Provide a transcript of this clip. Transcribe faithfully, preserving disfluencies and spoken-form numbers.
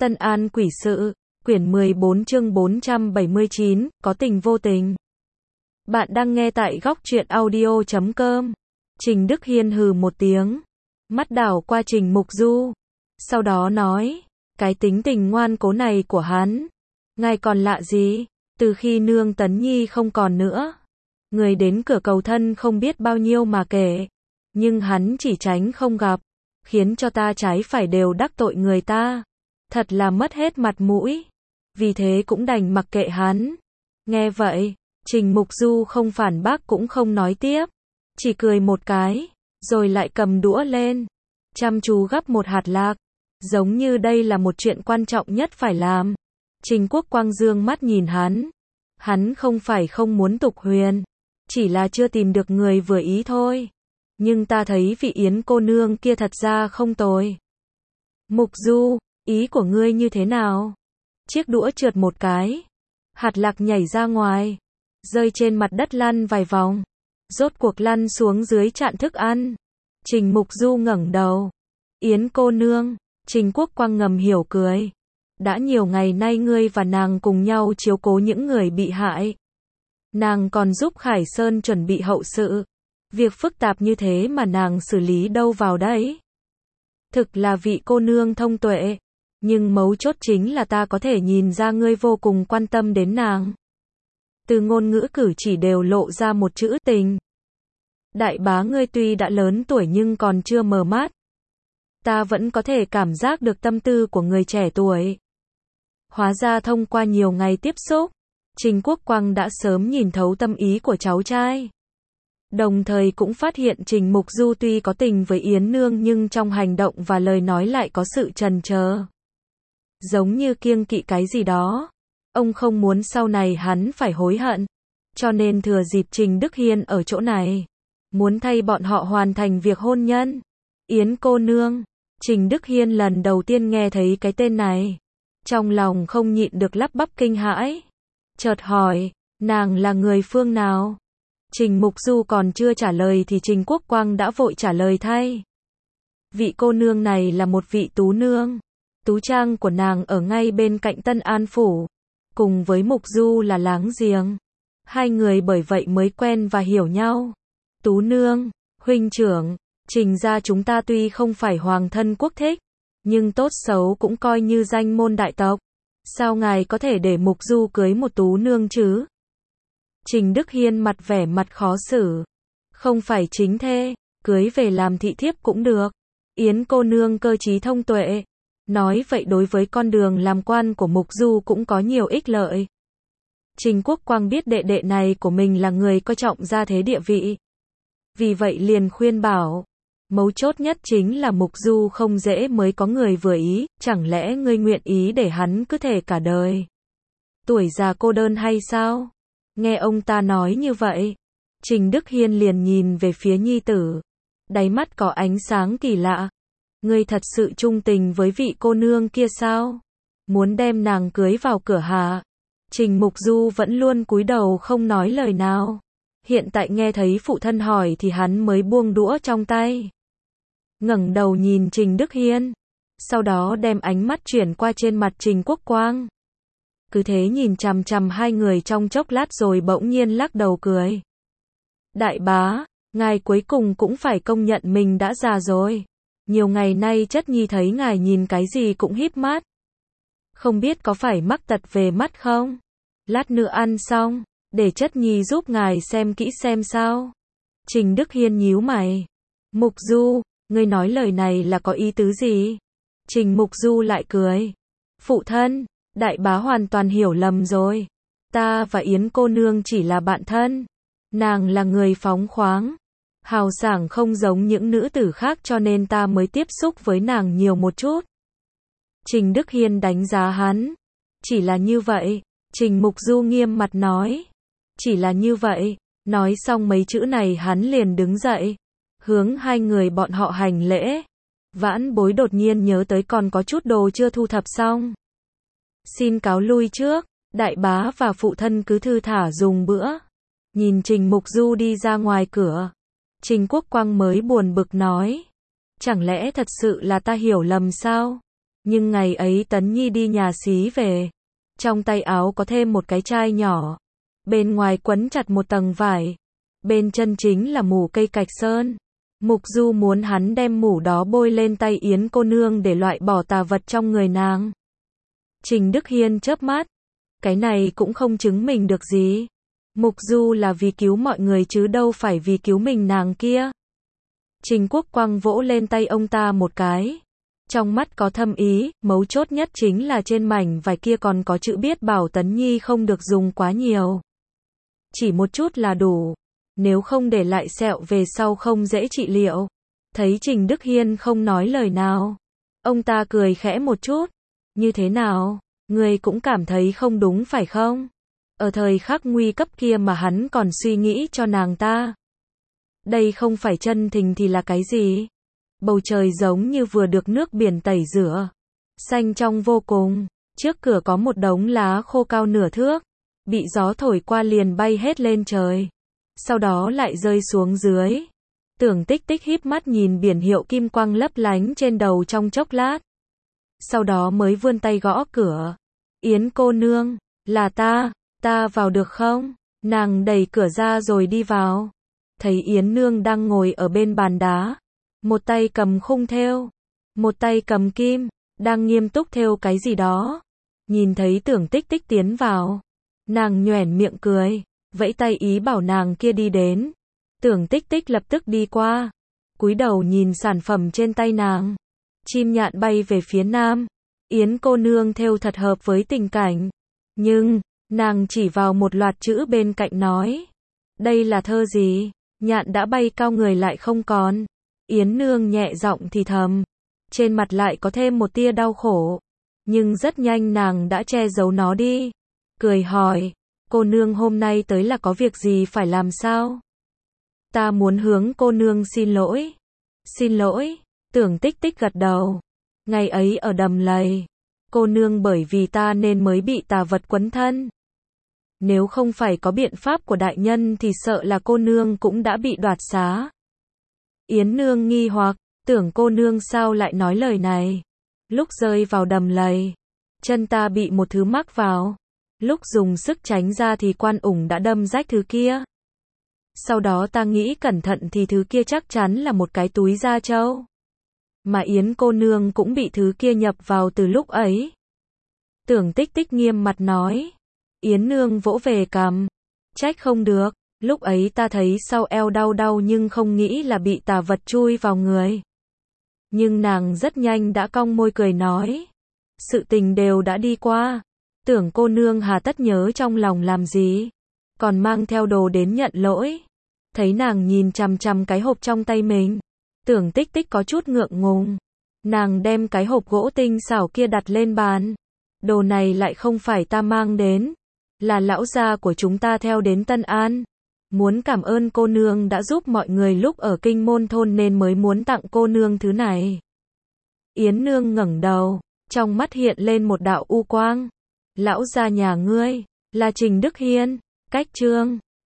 Tân An Quỷ Sự, quyển mười bốn chương bốn trăm bảy mươi chín, có tình vô tình. Bạn đang nghe tại góc truyện audio chấm com. Trình Đức Hiên hừ một tiếng, mắt đảo qua Trình Mục Du, sau đó nói, cái tính tình ngoan cố này của hắn, ngài còn lạ gì, từ khi nương Tấn Nhi không còn nữa, người đến cửa cầu thân không biết bao nhiêu mà kể, nhưng hắn chỉ tránh không gặp, khiến cho ta trái phải đều đắc tội người ta, thật là mất hết mặt mũi, vì thế cũng đành mặc kệ hắn. Nghe vậy, Trình Mục Du không phản bác cũng không nói tiếp, chỉ cười một cái, rồi lại cầm đũa lên, chăm chú gắp một hạt lạc, giống như đây là một chuyện quan trọng nhất phải làm. Trình Quốc Quang dương mắt nhìn hắn, hắn không phải không muốn tục huyền, chỉ là chưa tìm được người vừa ý thôi, nhưng ta thấy vị Yến cô nương kia thật ra không tồi. Mục Du, ý của ngươi như thế nào? Chiếc đũa trượt một cái, hạt lạc nhảy ra ngoài, rơi trên mặt đất lăn vài vòng, rốt cuộc lăn xuống dưới chạn thức ăn. Trình Mục Du ngẩng đầu, Yến cô nương, Trình Quốc Quang ngầm hiểu cười. Đã nhiều ngày nay ngươi và nàng cùng nhau chiếu cố những người bị hại. Nàng còn giúp Khải Sơn chuẩn bị hậu sự. Việc phức tạp như thế mà nàng xử lý đâu vào đấy. Thực là vị cô nương thông tuệ. Nhưng mấu chốt chính là ta có thể nhìn ra ngươi vô cùng quan tâm đến nàng. Từ ngôn ngữ cử chỉ đều lộ ra một chữ tình. Đại bá ngươi tuy đã lớn tuổi nhưng còn chưa mờ mắt. Ta vẫn có thể cảm giác được tâm tư của người trẻ tuổi. Hóa ra thông qua nhiều ngày tiếp xúc, Trình Quốc Quang đã sớm nhìn thấu tâm ý của cháu trai. Đồng thời cũng phát hiện Trình Mục Du tuy có tình với Yến Nương nhưng trong hành động và lời nói lại có sự chần chờ. Giống như kiêng kỵ cái gì đó. Ông không muốn sau này hắn phải hối hận. Cho nên thừa dịp Trình Đức Hiên ở chỗ này, muốn thay bọn họ hoàn thành việc hôn nhân. Yến cô nương, Trình Đức Hiên lần đầu tiên nghe thấy cái tên này. Trong lòng không nhịn được lắp bắp kinh hãi. Chợt hỏi, nàng là người phương nào? Trình Mục Du còn chưa trả lời thì Trình Quốc Quang đã vội trả lời thay. Vị cô nương này là một vị tú nương. Tú trang của nàng ở ngay bên cạnh Tân An Phủ. Cùng với Mục Du là láng giềng. Hai người bởi vậy mới quen và hiểu nhau. Tú nương, huynh trưởng, Trình gia chúng ta tuy không phải hoàng thân quốc thích, nhưng tốt xấu cũng coi như danh môn đại tộc. Sao ngài có thể để Mục Du cưới một tú nương chứ? Trình Đức Hiên mặt vẻ mặt khó xử. Không phải chính thê, cưới về làm thị thiếp cũng được. Yến cô nương cơ trí thông tuệ. Nói vậy đối với con đường làm quan của Mục Du cũng có nhiều ích lợi. Trình Quốc Quang biết đệ đệ này của mình là người coi trọng gia thế địa vị. Vì vậy liền khuyên bảo. Mấu chốt nhất chính là Mục Du không dễ mới có người vừa ý, chẳng lẽ ngươi nguyện ý để hắn cứ thể cả đời. Tuổi già cô đơn hay sao? Nghe ông ta nói như vậy, Trình Đức Hiên liền nhìn về phía nhi tử. Đáy mắt có ánh sáng kỳ lạ. Ngươi thật sự trung tình với vị cô nương kia sao? Muốn đem nàng cưới vào cửa hả? Trình Mục Du vẫn luôn cúi đầu không nói lời nào. Hiện tại nghe thấy phụ thân hỏi thì hắn mới buông đũa trong tay. Ngẩng đầu nhìn Trình Đức Hiên. Sau đó đem ánh mắt chuyển qua trên mặt Trình Quốc Quang. Cứ thế nhìn chằm chằm hai người trong chốc lát rồi bỗng nhiên lắc đầu cười. Đại bá, ngài cuối cùng cũng phải công nhận mình đã già rồi. Nhiều ngày nay chất nhi thấy ngài nhìn cái gì cũng híp mắt. Không biết có phải mắc tật về mắt không? Lát nữa ăn xong, để chất nhi giúp ngài xem kỹ xem sao. Trình Đức Hiên nhíu mày. Mục Du, ngươi nói lời này là có ý tứ gì? Trình Mục Du lại cười. Phụ thân, đại bá hoàn toàn hiểu lầm rồi. Ta và Yến cô nương chỉ là bạn thân. Nàng là người phóng khoáng, hào sảng không giống những nữ tử khác cho nên ta mới tiếp xúc với nàng nhiều một chút. Trình Đức Hiên đánh giá hắn. Chỉ là như vậy. Trình Mục Du nghiêm mặt nói. Chỉ là như vậy. Nói xong mấy chữ này hắn liền đứng dậy, hướng hai người bọn họ hành lễ. Vãn Bối đột nhiên nhớ tới còn có chút đồ chưa thu thập xong. Xin cáo lui trước, đại bá và phụ thân cứ thư thả dùng bữa. Nhìn Trình Mục Du đi ra ngoài cửa, Trình Quốc Quang mới buồn bực nói. Chẳng lẽ thật sự là ta hiểu lầm sao? Nhưng ngày ấy Tấn Nhi đi nhà xí về, trong tay áo có thêm một cái chai nhỏ, bên ngoài quấn chặt một tầng vải, bên chân chính là mủ cây cạch sơn. Mục Du muốn hắn đem mủ đó bôi lên tay Yến cô nương để loại bỏ tà vật trong người nàng. Trình Đức Hiên chớp mắt, cái này cũng không chứng minh được gì. Mục Du là vì cứu mọi người chứ đâu phải vì cứu mình nàng kia. Trình Quốc Quang vỗ lên tay ông ta một cái. Trong mắt có thâm ý, mấu chốt nhất chính là trên mảnh vải kia còn có chữ biết bảo Tấn Nhi không được dùng quá nhiều. Chỉ một chút là đủ. Nếu không để lại sẹo về sau không dễ trị liệu. Thấy Trình Đức Hiên không nói lời nào, ông ta cười khẽ một chút. Như thế nào? Người cũng cảm thấy không đúng phải không? Ở thời khắc nguy cấp kia mà hắn còn suy nghĩ cho nàng ta. Đây không phải chân tình thì là cái gì? Bầu trời giống như vừa được nước biển tẩy rửa. Xanh trong vô cùng. Trước cửa có một đống lá khô cao nửa thước. Bị gió thổi qua liền bay hết lên trời. Sau đó lại rơi xuống dưới. Tưởng Tích Tích híp mắt nhìn biển hiệu kim quang lấp lánh trên đầu trong chốc lát. Sau đó mới vươn tay gõ cửa. Yến cô nương, là ta, ta vào được không? Nàng đẩy cửa ra rồi đi vào. Thấy Yến nương đang ngồi ở bên bàn đá. Một tay cầm khung thêu, một tay cầm kim, đang nghiêm túc thêu cái gì đó. Nhìn thấy Tưởng Tích Tích tiến vào, nàng nhoẻn miệng cười, vẫy tay ý bảo nàng kia đi đến. Tưởng Tích Tích lập tức đi qua, cúi đầu nhìn sản phẩm trên tay nàng. Chim nhạn bay về phía nam. Yến cô nương thêu thật hợp với tình cảnh. Nhưng, nàng chỉ vào một loạt chữ bên cạnh nói. Đây là thơ gì? Nhạn đã bay cao người lại không còn. Yến nương nhẹ giọng thì thầm. Trên mặt lại có thêm một tia đau khổ. Nhưng rất nhanh nàng đã che giấu nó đi. Cười hỏi. Cô nương hôm nay tới là có việc gì phải làm sao? Ta muốn hướng cô nương xin lỗi. Xin lỗi. Tưởng Tích Tích gật đầu. Ngày ấy ở đầm lầy, cô nương bởi vì ta nên mới bị tà vật quấn thân. Nếu không phải có biện pháp của đại nhân thì sợ là cô nương cũng đã bị đoạt xá. Yến nương nghi hoặc, tưởng cô nương sao lại nói lời này. Lúc rơi vào đầm lầy, chân ta bị một thứ mắc vào. Lúc dùng sức tránh ra thì quan ủng đã đâm rách thứ kia. Sau đó ta nghĩ cẩn thận thì thứ kia chắc chắn là một cái túi da trâu. Mà Yến cô nương cũng bị thứ kia nhập vào từ lúc ấy. Tưởng Tích Tích nghiêm mặt nói. Yến nương vỗ về cằm. Trách không được, lúc ấy ta thấy sau eo đau đau nhưng không nghĩ là bị tà vật chui vào người. Nhưng nàng rất nhanh đã cong môi cười nói. Sự tình đều đã đi qua. Tưởng cô nương hà tất nhớ trong lòng làm gì. Còn mang theo đồ đến nhận lỗi. Thấy nàng nhìn chằm chằm cái hộp trong tay mình. Tưởng Tích Tích có chút ngượng ngùng. Nàng đem cái hộp gỗ tinh xảo kia đặt lên bàn. Đồ này lại không phải ta mang đến. Là lão gia của chúng ta theo đến Tân An. Muốn cảm ơn cô nương đã giúp mọi người lúc ở Kinh Môn Thôn nên mới muốn tặng cô nương thứ này. Yến nương ngẩng đầu. Trong mắt hiện lên một đạo u quang. Lão gia nhà ngươi. Là Trình Đức Hiên. Cách chương.